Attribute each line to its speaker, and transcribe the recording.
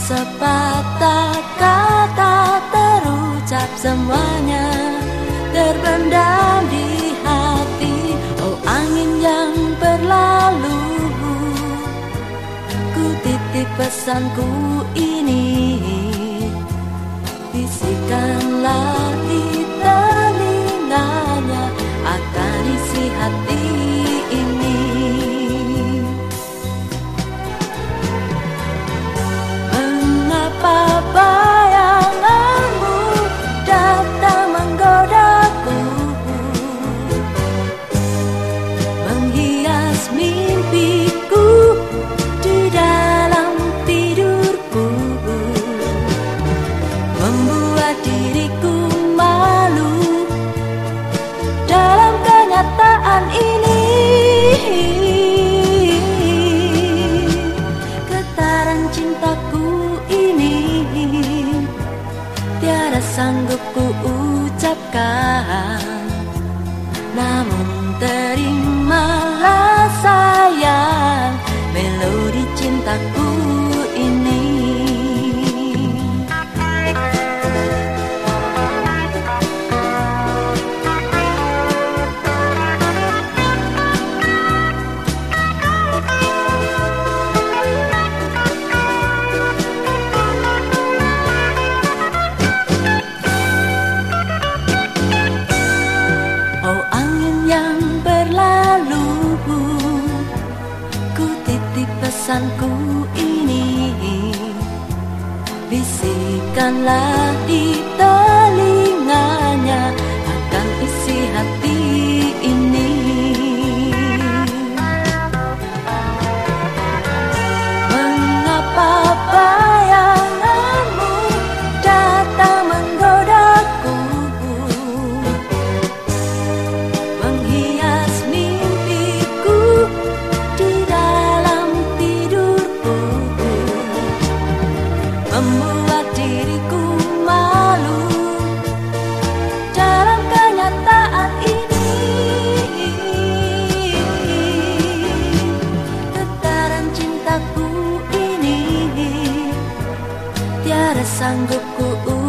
Speaker 1: Sepatah kata terucap, semuanya terpendam di hati. Oh angin yang berlalu, ku titip pesanku ini. Bisikanlah di telinganya akan isi hati ini. Mengapa bayanganmu datang menggodaku, menghias mimpiku di dalam tidurku, membuat diriku malu dalam kenyataan ini. Getaran cintaku ini tiada sanggup ku ucapkan, namun terimalah sayang melodi cintaku ini. Oh angin yang berlalu, ku titip pesanku ini. Bisikanlah di telinganya akan isi hati ini. Mengapa bayanganmu datang menggodaku, menghias mimpiku di dalam tidurku, membuat diriku malu dalam kenyataan ini. Getaran cintaku ini tiada sanggup ku